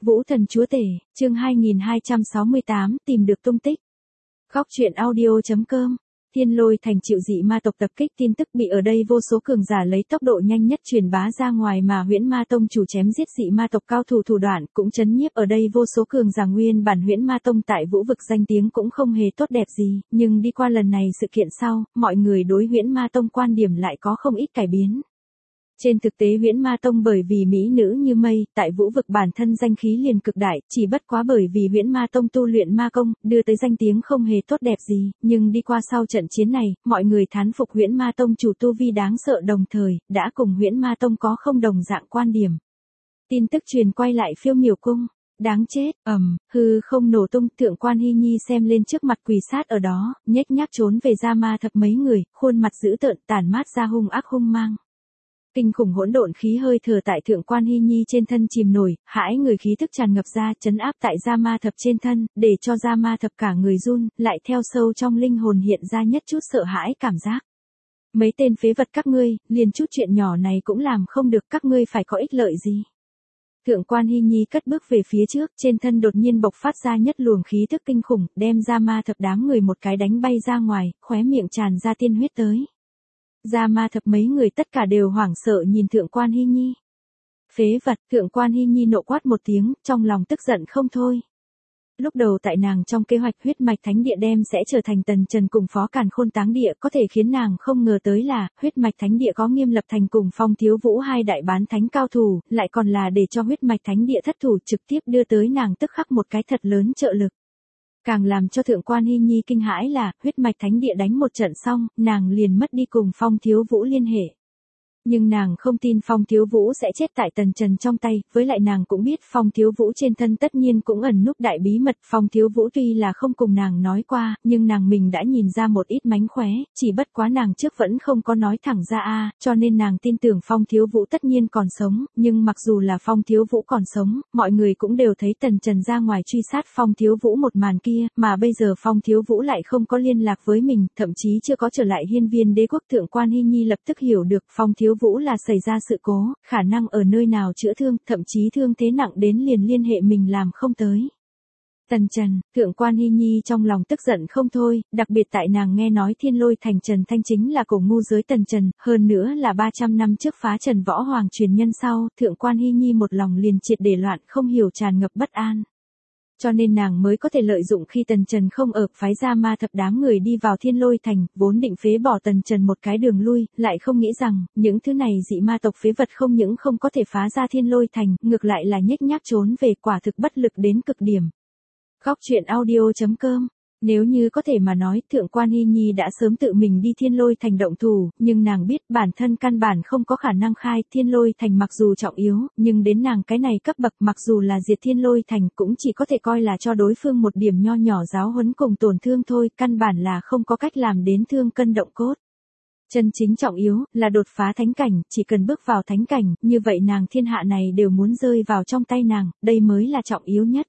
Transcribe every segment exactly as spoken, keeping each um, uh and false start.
Vũ Thần Chúa Tể, chương hai nghìn hai trăm sáu mươi tám, tìm được tung tích. Góc truyện audio chấm com. Thiên Lôi Thành chịu dị ma tộc tập kích, tin tức bị ở đây vô số cường giả lấy tốc độ nhanh nhất truyền bá ra ngoài mà Huyễn Ma Tông chủ chém giết dị ma tộc cao thủ thủ đoạn cũng chấn nhiếp ở đây vô số cường giả. Nguyên bản Huyễn Ma Tông tại Vũ vực danh tiếng cũng không hề tốt đẹp gì, nhưng đi qua lần này sự kiện sau, mọi người đối Huyễn Ma Tông quan điểm lại có không ít cải biến. Trên thực tế Huyễn Ma Tông bởi vì mỹ nữ như mây, tại Vũ vực bản thân danh khí liền cực đại, chỉ bất quá bởi vì Huyễn Ma Tông tu luyện ma công, đưa tới danh tiếng không hề tốt đẹp gì, nhưng đi qua sau trận chiến này, mọi người thán phục Huyễn Ma Tông chủ tu vi đáng sợ, đồng thời, đã cùng Huyễn Ma Tông có không đồng dạng quan điểm. Tin tức truyền quay lại Phiêu Miểu Cung. Đáng chết, ầm, um, hư không nổ tung, Thượng Quan Hi Nhi xem lên trước mặt quỳ sát ở đó, nhếch nhác trốn về ra ma thập mấy người, khuôn mặt dữ tợn tản mát ra hung ác hung mang. Kinh khủng hỗn độn khí hơi thở tại Thượng Quan Hi Nhi trên thân chìm nổi, hãi người khí tức tràn ngập ra, trấn áp tại gia ma thập trên thân, để cho gia ma thập cả người run, lại theo sâu trong linh hồn hiện ra nhất chút sợ hãi cảm giác. Mấy tên phế vật các ngươi, liền chút chuyện nhỏ này cũng làm không được, các ngươi phải có ích lợi gì? Thượng Quan Hi Nhi cất bước về phía trước, trên thân đột nhiên bộc phát ra nhất luồng khí tức kinh khủng, đem gia ma thập đám người một cái đánh bay ra ngoài, khóe miệng tràn ra tiên huyết tới. Gia ma thập mấy người tất cả đều hoảng sợ nhìn Thượng Quan Hi Nhi. Phế vật, Thượng Quan Hi Nhi nộ quát một tiếng, trong lòng tức giận không thôi. Lúc đầu tại nàng trong kế hoạch huyết mạch thánh địa đem sẽ trở thành Tần Trần cùng Phó Càn Khôn táng địa, có thể khiến nàng không ngờ tới là, huyết mạch thánh địa có Nghiêm Lập Thành cùng Phong Thiếu Vũ hai đại bán thánh cao thủ, lại còn là để cho huyết mạch thánh địa thất thủ, trực tiếp đưa tới nàng tức khắc một cái thật lớn trợ lực. Càng làm cho Thượng Quan Hi Nhi kinh hãi là, huyết mạch thánh địa đánh một trận xong, nàng liền mất đi cùng Phong Thiếu Vũ liên hệ. Nhưng nàng không tin Phong Thiếu Vũ sẽ chết tại Tần Trần trong tay, với lại nàng cũng biết Phong Thiếu Vũ trên thân tất nhiên cũng ẩn núp đại bí mật. Phong Thiếu Vũ tuy là không cùng nàng nói qua, nhưng nàng mình đã nhìn ra một ít mánh khóe, chỉ bất quá nàng trước vẫn không có nói thẳng ra a, cho nên nàng tin tưởng Phong Thiếu Vũ tất nhiên còn sống, nhưng mặc dù là Phong Thiếu Vũ còn sống, mọi người cũng đều thấy Tần Trần ra ngoài truy sát Phong Thiếu Vũ một màn kia, mà bây giờ Phong Thiếu Vũ lại không có liên lạc với mình, thậm chí chưa có trở lại Hiên Viên Đế quốc. Thượng Quan Hi Nhi lập tức hiểu được Phong Thiếu Vũ là xảy ra sự cố, khả năng ở nơi nào chữa thương, thậm chí thương thế nặng đến liền liên hệ mình làm không tới. Tần Trần, Thượng Quan Hi Nhi trong lòng tức giận không thôi, đặc biệt tại nàng nghe nói Thiên Lôi Thành Trần Thanh chính là cổ ngu giới Tần Trần, hơn nữa là ba trăm năm trước phá Trần Võ Hoàng truyền nhân sau, Thượng Quan Hi Nhi một lòng liền triệt để loạn, không hiểu tràn ngập bất an. Cho nên nàng mới có thể lợi dụng khi Tần Trần không ở, phái ra ma thập đám người đi vào Thiên Lôi Thành, vốn định phế bỏ Tần Trần một cái đường lui, lại không nghĩ rằng, những thứ này dị ma tộc phế vật không những không có thể phá ra Thiên Lôi Thành, ngược lại là nhếch nhác trốn về, quả thực bất lực đến cực điểm. Góc truyện audio chấm com. Nếu như có thể mà nói, Thượng Quan Hi Nhi đã sớm tự mình đi Thiên Lôi Thành động thủ, nhưng nàng biết bản thân căn bản không có khả năng khai. Thiên Lôi Thành mặc dù trọng yếu, nhưng đến nàng cái này cấp bậc, mặc dù là diệt Thiên Lôi Thành cũng chỉ có thể coi là cho đối phương một điểm nho nhỏ giáo huấn cùng tổn thương thôi, căn bản là không có cách làm đến thương cân động cốt. Chân chính trọng yếu, là đột phá thánh cảnh, chỉ cần bước vào thánh cảnh, như vậy nàng thiên hạ này đều muốn rơi vào trong tay nàng, đây mới là trọng yếu nhất.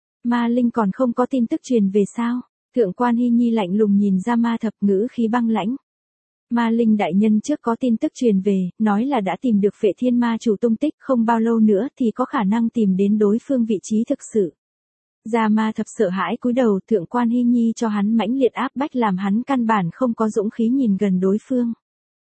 Ma Linh còn không có tin tức truyền về sao? Thượng Quan Hi Nhi lạnh lùng nhìn ra ma thập, ngữ khí băng lãnh. Ma Linh đại nhân trước có tin tức truyền về, nói là đã tìm được Phệ Thiên Ma chủ tung tích, không bao lâu nữa thì có khả năng tìm đến đối phương vị trí thực sự. Gia ma thập sợ hãi cúi đầu, Thượng Quan Hi Nhi cho hắn mãnh liệt áp bách làm hắn căn bản không có dũng khí nhìn gần đối phương.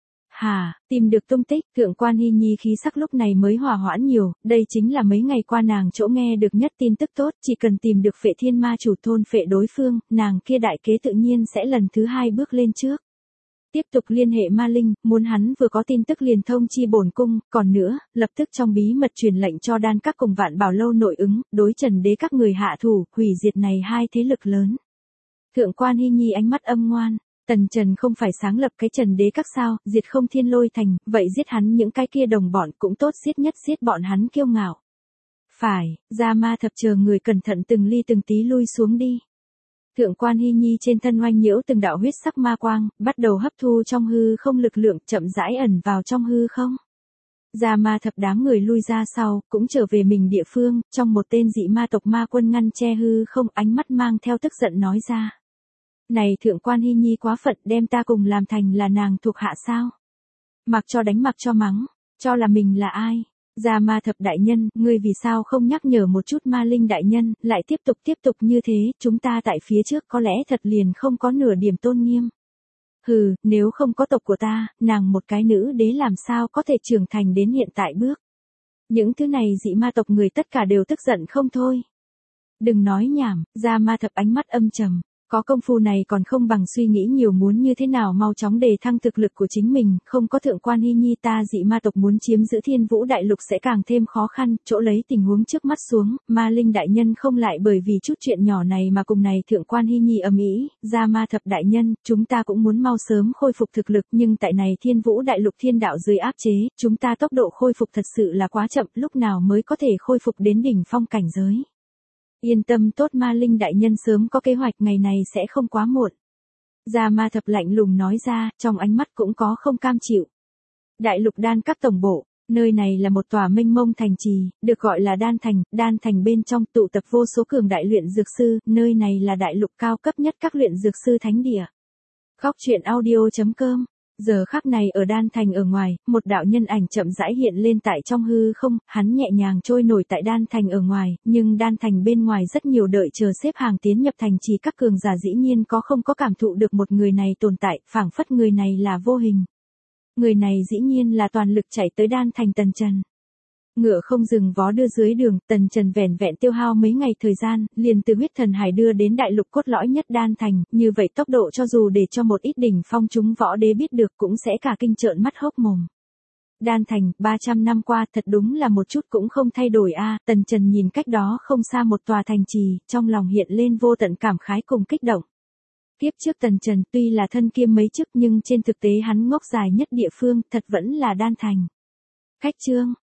Hà, tìm được tung tích, Thượng Quan Hi Nhi khí sắc lúc này mới hòa hoãn nhiều, đây chính là mấy ngày qua nàng chỗ nghe được nhất tin tức tốt, chỉ cần tìm được Phệ Thiên Ma chủ thôn phệ đối phương, nàng kia đại kế tự nhiên sẽ lần thứ hai bước lên trước. Tiếp tục liên hệ Ma Linh, muốn hắn vừa có tin tức liền thông chi bổn cung, còn nữa, lập tức trong bí mật truyền lệnh cho Đan Các cùng Vạn Bảo Lâu nội ứng, đối Trần Đế các người hạ thủ, hủy diệt này hai thế lực lớn. Thượng Quan Hi Nhi ánh mắt âm ngoan. Tần Trần không phải sáng lập cái Trần Đế các sao, diệt không Thiên Lôi Thành, vậy giết hắn những cái kia đồng bọn cũng tốt, giết nhất giết bọn hắn kiêu ngạo. Phải, Gia ma thập chờ người cẩn thận từng ly từng tí lui xuống đi. Thượng Quan Hi Nhi trên thân oanh nhiễu từng đạo huyết sắc ma quang, bắt đầu hấp thu trong hư không lực lượng, chậm rãi ẩn vào trong hư không. Gia ma thập đám người lui ra sau, cũng trở về mình địa phương, trong một tên dị ma tộc ma quân ngăn che hư không, ánh mắt mang theo tức giận nói ra. Này Thượng Quan Hi Nhi quá phận, đem ta cùng làm thành là nàng thuộc hạ sao? Mặc cho đánh mặc cho mắng, cho là mình là ai? Gia Ma Thập đại nhân, ngươi vì sao không nhắc nhở một chút Ma Linh đại nhân, lại tiếp tục tiếp tục như thế, chúng ta tại phía trước có lẽ thật liền không có nửa điểm tôn nghiêm. Hừ, nếu không có tộc của ta, nàng một cái nữ đế làm sao có thể trưởng thành đến hiện tại bước. Những thứ này dị ma tộc người tất cả đều tức giận không thôi. Đừng nói nhảm, Gia Ma Thập ánh mắt âm trầm. Có công phu này còn không bằng suy nghĩ nhiều muốn như thế nào mau chóng đề thăng thực lực của chính mình, không có thượng quan Hy Nhi ta dị ma tộc muốn chiếm giữ Thiên Vũ Đại Lục sẽ càng thêm khó khăn, chỗ lấy tình huống trước mắt xuống, Ma Linh đại nhân không lại bởi vì chút chuyện nhỏ này mà cùng này thượng quan Hy Nhi ầm ĩ, Gia Ma Thập đại nhân, chúng ta cũng muốn mau sớm khôi phục thực lực, nhưng tại này Thiên Vũ Đại Lục thiên đạo dưới áp chế, chúng ta tốc độ khôi phục thật sự là quá chậm, lúc nào mới có thể khôi phục đến đỉnh phong cảnh giới. Yên tâm tốt Ma Linh đại nhân sớm có kế hoạch ngày này sẽ không quá muộn. Gia Ma Thập lạnh lùng nói ra, trong ánh mắt cũng có không cam chịu. Đại lục đan các tổng bộ, nơi này là một tòa mênh mông thành trì, được gọi là đan thành, đan thành bên trong tụ tập vô số cường đại luyện dược sư, nơi này là đại lục cao cấp nhất các luyện dược sư thánh địa. Góc truyện audio chấm com. Giờ khắc này ở đan thành ở ngoài, một đạo nhân ảnh chậm rãi hiện lên tại trong hư không, hắn nhẹ nhàng trôi nổi tại đan thành ở ngoài, nhưng đan thành bên ngoài rất nhiều đợi chờ xếp hàng tiến nhập thành trì các cường giả dĩ nhiên có không có cảm thụ được một người này tồn tại, phảng phất người này là vô hình. Người này dĩ nhiên là toàn lực chạy tới đan thành Tần Trần. Ngựa không dừng vó đưa dưới đường, Tần Trần vẻn vẹn tiêu hao mấy ngày thời gian, liền từ huyết thần hải đưa đến đại lục cốt lõi nhất đan thành, như vậy tốc độ cho dù để cho một ít đỉnh phong chúng võ đế biết được cũng sẽ cả kinh trợn mắt hốc mồm. Đan thành, ba trăm năm qua thật đúng là một chút cũng không thay đổi a. Tần Trần nhìn cách đó không xa một tòa thành trì, trong lòng hiện lên vô tận cảm khái cùng kích động. Tiếp trước Tần Trần tuy là thân kiêm mấy chức nhưng trên thực tế hắn ngốc dài nhất địa phương thật vẫn là đan thành. Khách chương.